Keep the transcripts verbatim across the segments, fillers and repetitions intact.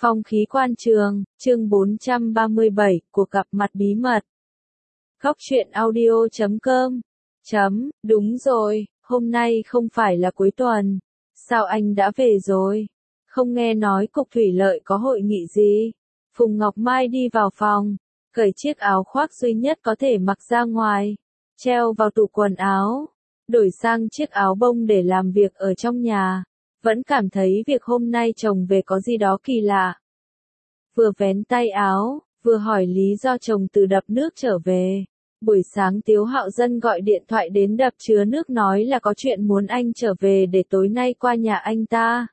Phong khí quan trường, chương bốn trăm ba mươi bảy, cuộc gặp mặt bí mật. Góc truyện audio chấm com. Chấm, đúng rồi, hôm nay không phải là cuối tuần. Sao anh đã về rồi? Không nghe nói cục thủy lợi có hội nghị gì? Phùng Ngọc Mai đi vào phòng, cởi chiếc áo khoác duy nhất có thể mặc ra ngoài, treo vào tủ quần áo, đổi sang chiếc áo bông để làm việc ở trong nhà. Vẫn cảm thấy việc hôm nay chồng về có gì đó kỳ lạ. Vừa vén tay áo, vừa hỏi lý do chồng từ đập nước trở về. Buổi sáng Tiếu Hạo Dân gọi điện thoại đến đập chứa nước nói là có chuyện muốn anh trở về để tối nay qua nhà anh ta.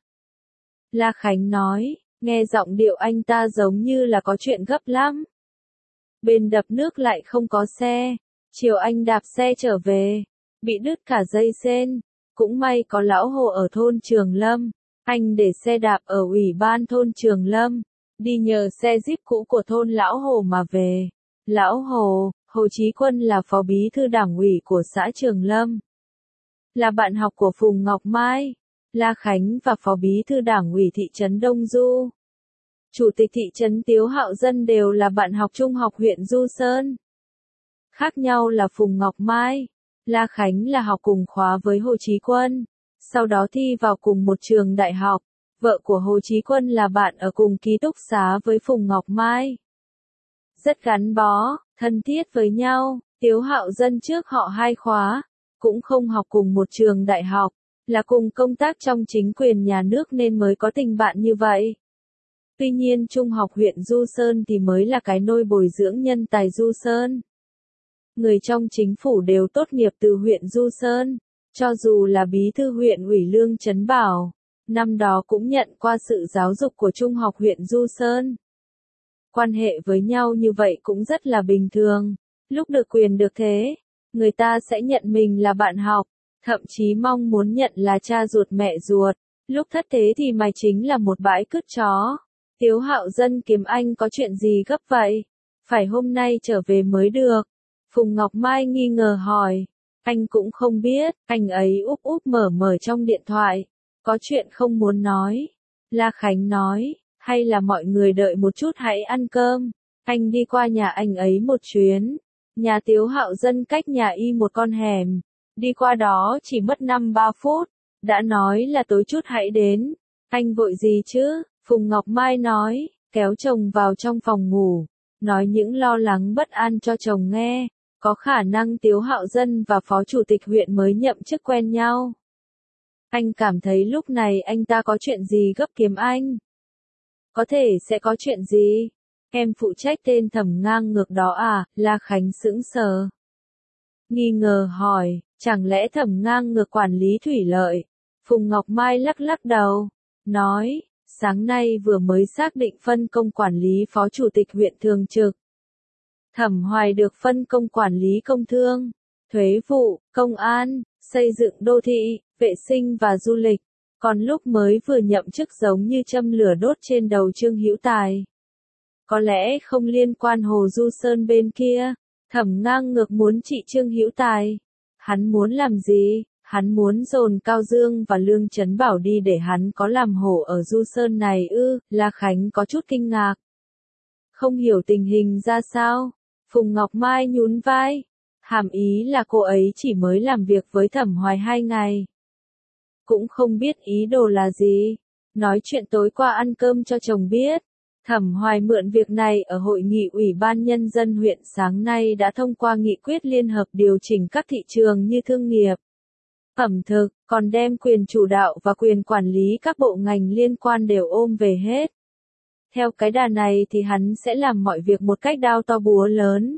La Khánh nói, nghe giọng điệu anh ta giống như là có chuyện gấp lắm. Bên đập nước lại không có xe, chiều anh đạp xe trở về, bị đứt cả dây sên. Cũng may có lão Hồ ở thôn Trường Lâm, anh để xe đạp ở ủy ban thôn Trường Lâm, đi nhờ xe Jeep cũ của thôn lão Hồ mà về. Lão Hồ, Hồ Chí Quân là phó bí thư đảng ủy của xã Trường Lâm, là bạn học của Phùng Ngọc Mai, La Khánh và phó bí thư đảng ủy thị trấn Đông Du. Chủ tịch thị trấn Tiếu Hạo Dân đều là bạn học trung học huyện Du Sơn. Khác nhau là Phùng Ngọc Mai, La Khánh là học cùng khóa với Hồ Chí Quân, sau đó thi vào cùng một trường đại học. Vợ của Hồ Chí Quân là bạn ở cùng ký túc xá với Phùng Ngọc Mai. Rất gắn bó, thân thiết với nhau. Tiếu Hạo Dân trước họ hai khóa, cũng không học cùng một trường đại học, là cùng công tác trong chính quyền nhà nước nên mới có tình bạn như vậy. Tuy nhiên trung học huyện Du Sơn thì mới là cái nôi bồi dưỡng nhân tài Du Sơn. Người trong chính phủ đều tốt nghiệp từ huyện Du Sơn, cho dù là bí thư huyện ủy Lương Trấn Bảo, năm đó cũng nhận qua sự giáo dục của trung học huyện Du Sơn. Quan hệ với nhau như vậy cũng rất là bình thường, lúc được quyền được thế, người ta sẽ nhận mình là bạn học, thậm chí mong muốn nhận là cha ruột mẹ ruột, lúc thất thế thì mày chính là một bãi cứt chó. Tiếu Hạo Dân kiếm anh có chuyện gì gấp vậy? Phải hôm nay trở về mới được. Phùng Ngọc Mai nghi ngờ hỏi, anh cũng không biết, anh ấy úp úp mở mở trong điện thoại, có chuyện không muốn nói. La Khánh nói, hay là mọi người đợi một chút hãy ăn cơm, anh đi qua nhà anh ấy một chuyến. Nhà Tiếu Hạo Dân cách nhà y một con hẻm, đi qua đó chỉ mất năm ba phút, đã nói là tối chút hãy đến. Anh vội gì chứ? Phùng Ngọc Mai nói, kéo chồng vào trong phòng ngủ, nói những lo lắng bất an cho chồng nghe. Có khả năng Tiếu Hạo Dân và phó chủ tịch huyện mới nhậm chức quen nhau. Anh cảm thấy lúc này anh ta có chuyện gì gấp kiếm anh. Có thể sẽ có chuyện gì? Em phụ trách tên Thẩm ngang ngược đó à? La Khánh sững sờ, nghi ngờ hỏi, chẳng lẽ Thẩm ngang ngược quản lý thủy lợi? Phùng Ngọc Mai lắc lắc đầu, nói, sáng nay vừa mới xác định phân công quản lý phó chủ tịch huyện thường trực. Thẩm Hoài được phân công quản lý công thương, thuế vụ, công an, xây dựng đô thị, vệ sinh và du lịch. Còn lúc mới vừa nhậm chức giống như châm lửa đốt trên đầu Trương Hữu Tài. Có lẽ không liên quan Hồ Du Sơn bên kia. Thẩm ngang ngược muốn trị Trương Hữu Tài. Hắn muốn làm gì? Hắn muốn dồn Cao Dương và Lương Trấn Bảo đi để hắn có làm hổ ở Du Sơn này ư? La Khánh có chút kinh ngạc, không hiểu tình hình ra sao. Phùng Ngọc Mai nhún vai, hàm ý là cô ấy chỉ mới làm việc với Thẩm Hoài hai ngày. Cũng không biết ý đồ là gì. Nói chuyện tối qua ăn cơm cho chồng biết. Thẩm Hoài mượn việc này ở hội nghị Ủy ban Nhân dân huyện sáng nay đã thông qua nghị quyết liên hợp điều chỉnh các thị trường như thương nghiệp, ẩm thực, còn đem quyền chủ đạo và quyền quản lý các bộ ngành liên quan đều ôm về hết. Theo cái đà này thì hắn sẽ làm mọi việc một cách đao to búa lớn.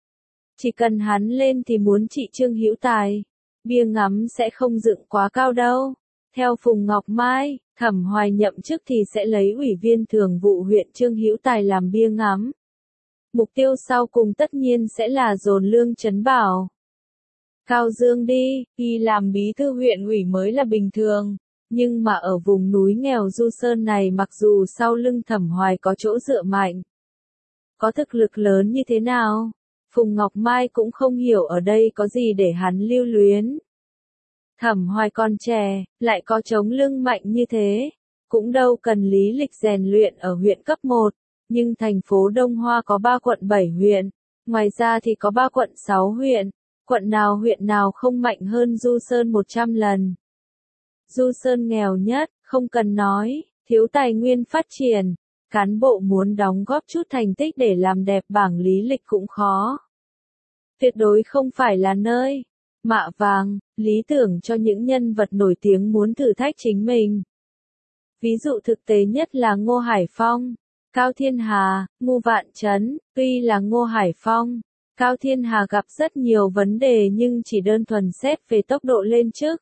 Chỉ cần hắn lên thì muốn trị Trương Hữu Tài, bia ngắm sẽ không dựng quá cao đâu. Theo Phùng Ngọc Mai, Thẩm Hoài nhậm chức thì sẽ lấy ủy viên thường vụ huyện Trương Hữu Tài làm bia ngắm. Mục tiêu sau cùng tất nhiên sẽ là dồn Lương Trấn Bảo, Cao Dương đi, y làm bí thư huyện ủy mới là bình thường. Nhưng mà ở vùng núi nghèo Du Sơn này mặc dù sau lưng Thẩm Hoài có chỗ dựa mạnh, có thực lực lớn như thế nào, Phùng Ngọc Mai cũng không hiểu ở đây có gì để hắn lưu luyến. Thẩm Hoài còn trẻ, lại có chống lưng mạnh như thế, cũng đâu cần lý lịch rèn luyện ở huyện cấp một, nhưng thành phố Đông Hoa có ba quận bảy huyện, ngoài ra thì có ba quận sáu huyện, quận nào huyện nào không mạnh hơn Du Sơn một trăm lần. Du Sơn nghèo nhất, không cần nói, thiếu tài nguyên phát triển, cán bộ muốn đóng góp chút thành tích để làm đẹp bảng lý lịch cũng khó. Tuyệt đối không phải là nơi mạ vàng, lý tưởng cho những nhân vật nổi tiếng muốn thử thách chính mình. Ví dụ thực tế nhất là Ngô Hải Phong, Cao Thiên Hà, Ngô Vạn Trấn. Tuy là Ngô Hải Phong, Cao Thiên Hà gặp rất nhiều vấn đề nhưng chỉ đơn thuần xét về tốc độ lên chức.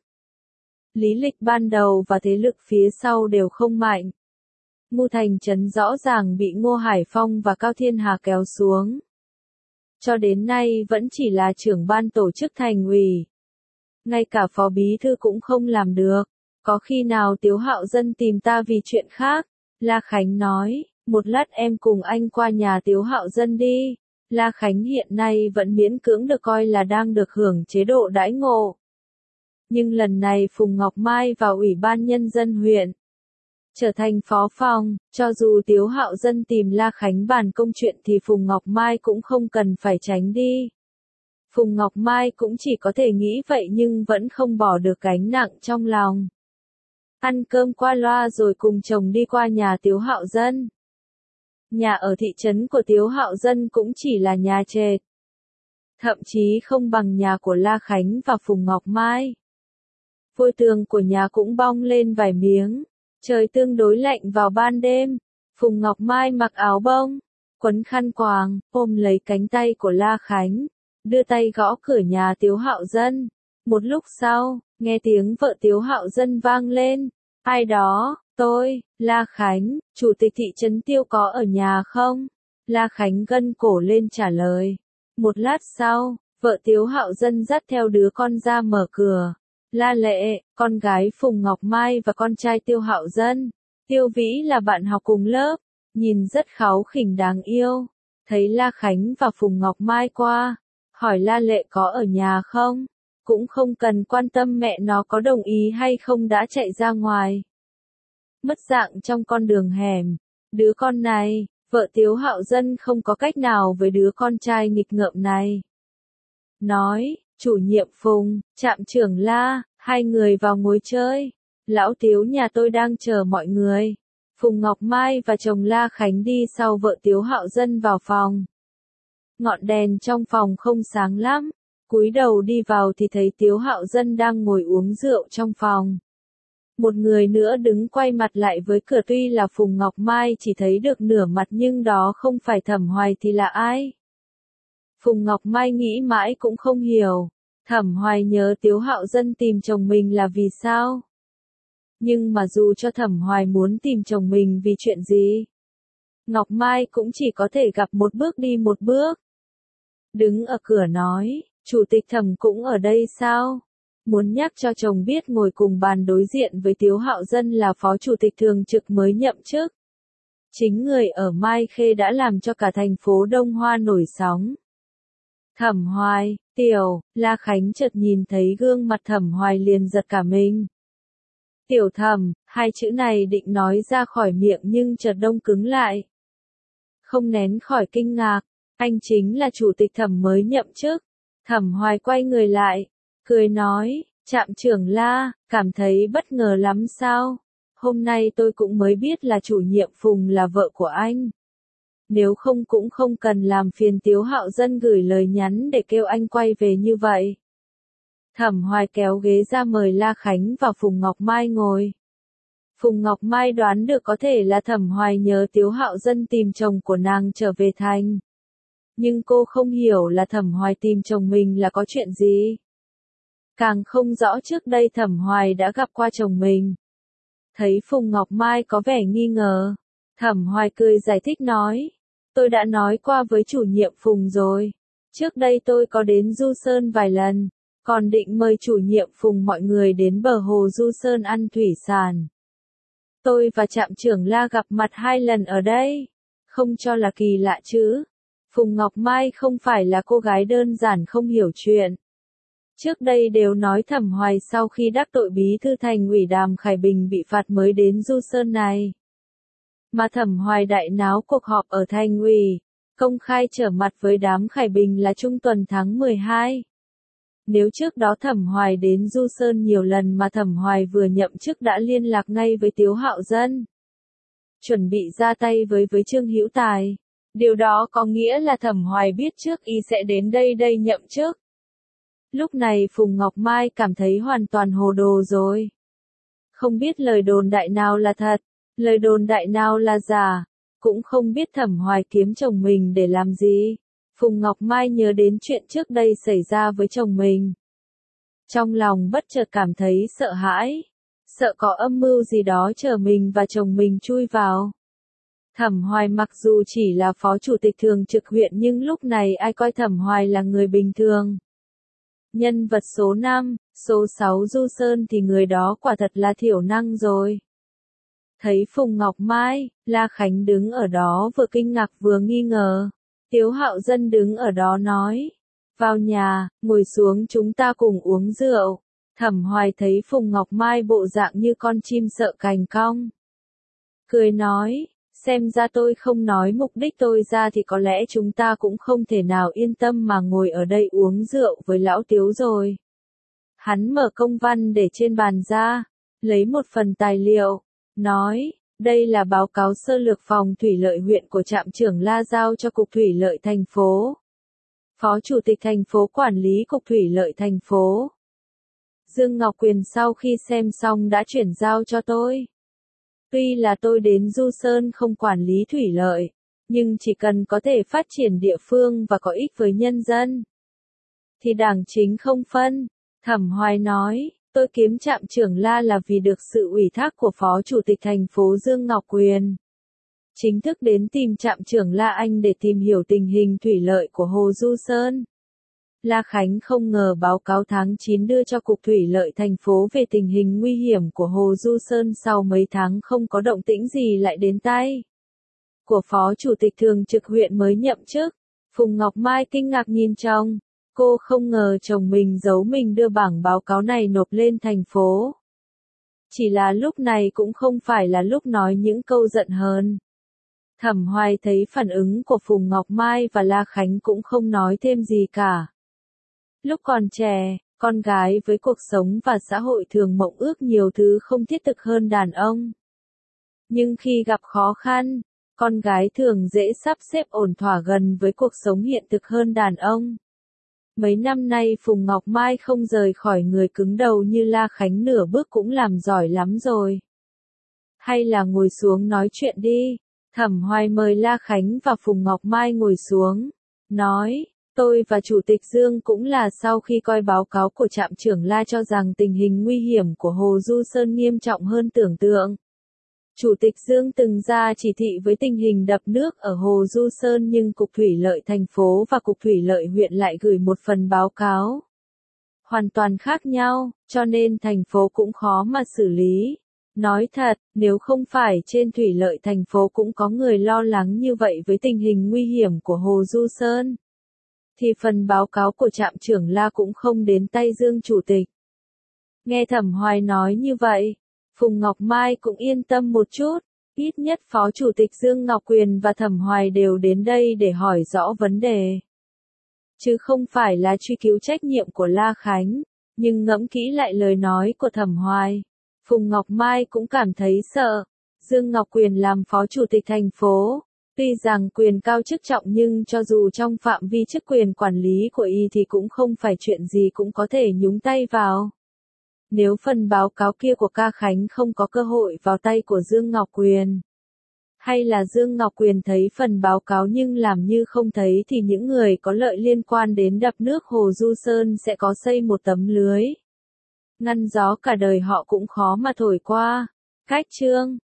Lý lịch ban đầu và thế lực phía sau đều không mạnh. Ngô Thành Trấn rõ ràng bị Ngô Hải Phong và Cao Thiên Hà kéo xuống. Cho đến nay vẫn chỉ là trưởng ban tổ chức thành ủy. Ngay cả phó bí thư cũng không làm được. Có khi nào Tiếu Hạo Dân tìm ta vì chuyện khác? La Khánh nói, một lát em cùng anh qua nhà Tiếu Hạo Dân đi. La Khánh hiện nay vẫn miễn cưỡng được coi là đang được hưởng chế độ đãi ngộ. Nhưng lần này Phùng Ngọc Mai vào Ủy ban Nhân dân huyện, trở thành phó phòng, cho dù Tiếu Hạo Dân tìm La Khánh bàn công chuyện thì Phùng Ngọc Mai cũng không cần phải tránh đi. Phùng Ngọc Mai cũng chỉ có thể nghĩ vậy nhưng vẫn không bỏ được gánh nặng trong lòng. Ăn cơm qua loa rồi cùng chồng đi qua nhà Tiếu Hạo Dân. Nhà ở thị trấn của Tiếu Hạo Dân cũng chỉ là nhà trệt. Thậm chí không bằng nhà của La Khánh và Phùng Ngọc Mai. Vôi tường của nhà cũng bong lên vài miếng. Trời tương đối lạnh vào ban đêm. Phùng Ngọc Mai mặc áo bông, quấn khăn quàng, ôm lấy cánh tay của La Khánh, đưa tay gõ cửa nhà Tiếu Hạo Dân. Một lúc sau, nghe tiếng vợ Tiếu Hạo Dân vang lên. Ai đó? Tôi, La Khánh, chủ tịch thị trấn Tiêu có ở nhà không? La Khánh gân cổ lên trả lời. Một lát sau, vợ Tiếu Hạo Dân dắt theo đứa con ra mở cửa. La Lệ, con gái Phùng Ngọc Mai và con trai Tiêu Hạo Dân. Tiêu Vĩ là bạn học cùng lớp, nhìn rất kháu khỉnh đáng yêu. Thấy La Khánh và Phùng Ngọc Mai qua, hỏi La Lệ có ở nhà không? Cũng không cần quan tâm mẹ nó có đồng ý hay không đã chạy ra ngoài. Mất dạng trong con đường hẻm. Đứa con này, vợ Tiếu Hạo Dân không có cách nào với đứa con trai nghịch ngợm này. Nói, chủ nhiệm Phùng, trạm trưởng La, hai người vào ngồi chơi. Lão Tiếu nhà tôi đang chờ mọi người. Phùng Ngọc Mai và chồng La Khánh đi sau vợ Tiếu Hạo Dân vào phòng. Ngọn đèn trong phòng không sáng lắm. Cúi đầu đi vào thì thấy Tiếu Hạo Dân đang ngồi uống rượu trong phòng. Một người nữa đứng quay mặt lại với cửa, tuy là Phùng Ngọc Mai chỉ thấy được nửa mặt nhưng đó không phải Thẩm Hoài thì là ai? Phùng Ngọc Mai nghĩ mãi cũng không hiểu. Thẩm Hoài nhớ Tiếu Hạo Dân tìm chồng mình là vì sao? Nhưng mà dù cho Thẩm Hoài muốn tìm chồng mình vì chuyện gì, Ngọc Mai cũng chỉ có thể gặp một bước đi một bước. Đứng ở cửa nói, chủ tịch Thẩm cũng ở đây sao? Muốn nhắc cho chồng biết ngồi cùng bàn đối diện với Tiếu Hạo Dân là phó chủ tịch thường trực mới nhậm chức. Chính người ở Mai Khê đã làm cho cả thành phố Đông Hoa nổi sóng. Thẩm Hoài, Tiểu, La Khánh chợt nhìn thấy gương mặt Thẩm Hoài liền giật cả mình. Tiểu Thẩm, hai chữ này định nói ra khỏi miệng nhưng chợt đông cứng lại. Không nén khỏi kinh ngạc, anh chính là chủ tịch Thẩm mới nhậm chức. Thẩm Hoài quay người lại, cười nói, trạm trưởng La, cảm thấy bất ngờ lắm sao? Hôm nay tôi cũng mới biết là chủ nhiệm Phùng là vợ của anh. Nếu không cũng không cần làm phiền Tiếu Hạo Dân gửi lời nhắn để kêu anh quay về như vậy. Thẩm Hoài kéo ghế ra mời La Khánh và Phùng Ngọc Mai ngồi. Phùng Ngọc Mai đoán được có thể là Thẩm Hoài nhớ Tiếu Hạo Dân tìm chồng của nàng trở về thành. Nhưng cô không hiểu là Thẩm Hoài tìm chồng mình là có chuyện gì. Càng không rõ trước đây Thẩm Hoài đã gặp qua chồng mình. Thấy Phùng Ngọc Mai có vẻ nghi ngờ, Thẩm Hoài cười giải thích nói, tôi đã nói qua với chủ nhiệm Phùng rồi. Trước đây tôi có đến Du Sơn vài lần, còn định mời chủ nhiệm Phùng mọi người đến bờ hồ Du Sơn ăn thủy sản. Tôi và trạm trưởng La gặp mặt hai lần ở đây, không cho là kỳ lạ chứ. Phùng Ngọc Mai không phải là cô gái đơn giản không hiểu chuyện. Trước đây đều nói Thẩm Hoài sau khi đắc tội bí thư thành ủy Đàm Khải Bình bị phạt mới đến Du Sơn này. Mà Thẩm Hoài đại náo cuộc họp ở thành ủy, công khai trở mặt với Đàm Khải Bình là trung tuần tháng mười hai. Nếu trước đó Thẩm Hoài đến Du Sơn nhiều lần mà Thẩm Hoài vừa nhậm chức đã liên lạc ngay với Tiếu Hạo Dân, chuẩn bị ra tay với với Trương Hữu Tài. Điều đó có nghĩa là Thẩm Hoài biết trước y sẽ đến đây đây nhậm chức. Lúc này Phùng Ngọc Mai cảm thấy hoàn toàn hồ đồ rồi. Không biết lời đồn đại nào là thật, lời đồn đại nào là giả, cũng không biết Thẩm Hoài kiếm chồng mình để làm gì. Phùng Ngọc Mai nhớ đến chuyện trước đây xảy ra với chồng mình. Trong lòng bất chợt cảm thấy sợ hãi, sợ có âm mưu gì đó chờ mình và chồng mình chui vào. Thẩm Hoài mặc dù chỉ là phó chủ tịch thường trực huyện nhưng lúc này ai coi Thẩm Hoài là người bình thường. Nhân vật số năm, số sáu Du Sơn thì người đó quả thật là thiểu năng rồi. Thấy Phùng Ngọc Mai, La Khánh đứng ở đó vừa kinh ngạc vừa nghi ngờ. Tiếu Hạo Dân đứng ở đó nói, vào nhà, ngồi xuống chúng ta cùng uống rượu. Thẩm Hoài thấy Phùng Ngọc Mai bộ dạng như con chim sợ cành cong. Cười nói, xem ra tôi không nói mục đích tôi ra thì có lẽ chúng ta cũng không thể nào yên tâm mà ngồi ở đây uống rượu với lão Tiếu rồi. Hắn mở công văn để trên bàn ra, lấy một phần tài liệu, nói, đây là báo cáo sơ lược phòng thủy lợi huyện của trạm trưởng La giao cho Cục Thủy lợi thành phố. Phó Chủ tịch thành phố quản lý Cục Thủy lợi thành phố. Dương Ngọc Quyền sau khi xem xong đã chuyển giao cho tôi. Tuy là tôi đến Du Sơn không quản lý thủy lợi, nhưng chỉ cần có thể phát triển địa phương và có ích với nhân dân, thì đảng chính không phân. Thẩm Hoài nói, tôi kiếm trạm trưởng La là vì được sự ủy thác của Phó Chủ tịch thành phố Dương Ngọc Quyền. Chính thức đến tìm trạm trưởng La Anh để tìm hiểu tình hình thủy lợi của Hồ Du Sơn. La Khánh không ngờ báo cáo tháng chín đưa cho Cục Thủy lợi thành phố về tình hình nguy hiểm của Hồ Du Sơn sau mấy tháng không có động tĩnh gì lại đến tay của Phó Chủ tịch thường trực huyện mới nhậm chức. Phùng Ngọc Mai kinh ngạc nhìn chồng, cô không ngờ chồng mình giấu mình đưa bảng báo cáo này nộp lên thành phố. Chỉ là lúc này cũng không phải là lúc nói những câu giận hờn. Thẩm Hoài thấy phản ứng của Phùng Ngọc Mai và La Khánh cũng không nói thêm gì cả. Lúc còn trẻ, con gái với cuộc sống và xã hội thường mộng ước nhiều thứ không thiết thực hơn đàn ông. Nhưng khi gặp khó khăn, con gái thường dễ sắp xếp ổn thỏa gần với cuộc sống hiện thực hơn đàn ông. Mấy năm nay Phùng Ngọc Mai không rời khỏi người cứng đầu như La Khánh nửa bước cũng làm giỏi lắm rồi. Hay là ngồi xuống nói chuyện đi. Thẩm Hoài mời La Khánh và Phùng Ngọc Mai ngồi xuống, nói, tôi và Chủ tịch Dương cũng là sau khi coi báo cáo của trạm trưởng La cho rằng tình hình nguy hiểm của Hồ Du Sơn nghiêm trọng hơn tưởng tượng. Chủ tịch Dương từng ra chỉ thị với tình hình đập nước ở Hồ Du Sơn nhưng Cục Thủy lợi thành phố và Cục Thủy lợi huyện lại gửi một phần báo cáo hoàn toàn khác nhau, cho nên thành phố cũng khó mà xử lý. Nói thật, nếu không phải trên thủy lợi thành phố cũng có người lo lắng như vậy với tình hình nguy hiểm của Hồ Du Sơn, thì phần báo cáo của trạm trưởng La cũng không đến tay Dương Chủ tịch. Nghe Thẩm Hoài nói như vậy, Phùng Ngọc Mai cũng yên tâm một chút, ít nhất Phó Chủ tịch Dương Ngọc Quyền và Thẩm Hoài đều đến đây để hỏi rõ vấn đề. Chứ không phải là truy cứu trách nhiệm của La Khánh, nhưng ngẫm kỹ lại lời nói của Thẩm Hoài. Phùng Ngọc Mai cũng cảm thấy sợ. Dương Ngọc Quyền làm phó chủ tịch thành phố, tuy rằng quyền cao chức trọng nhưng cho dù trong phạm vi chức quyền quản lý của y thì cũng không phải chuyện gì cũng có thể nhúng tay vào. Nếu phần báo cáo kia của Ca Khánh không có cơ hội vào tay của Dương Ngọc Quyền, hay là Dương Ngọc Quyền thấy phần báo cáo nhưng làm như không thấy thì những người có lợi liên quan đến đập nước Hồ Du Sơn sẽ có xây một tấm lưới ngăn gió cả đời họ cũng khó mà thổi qua. Cách chương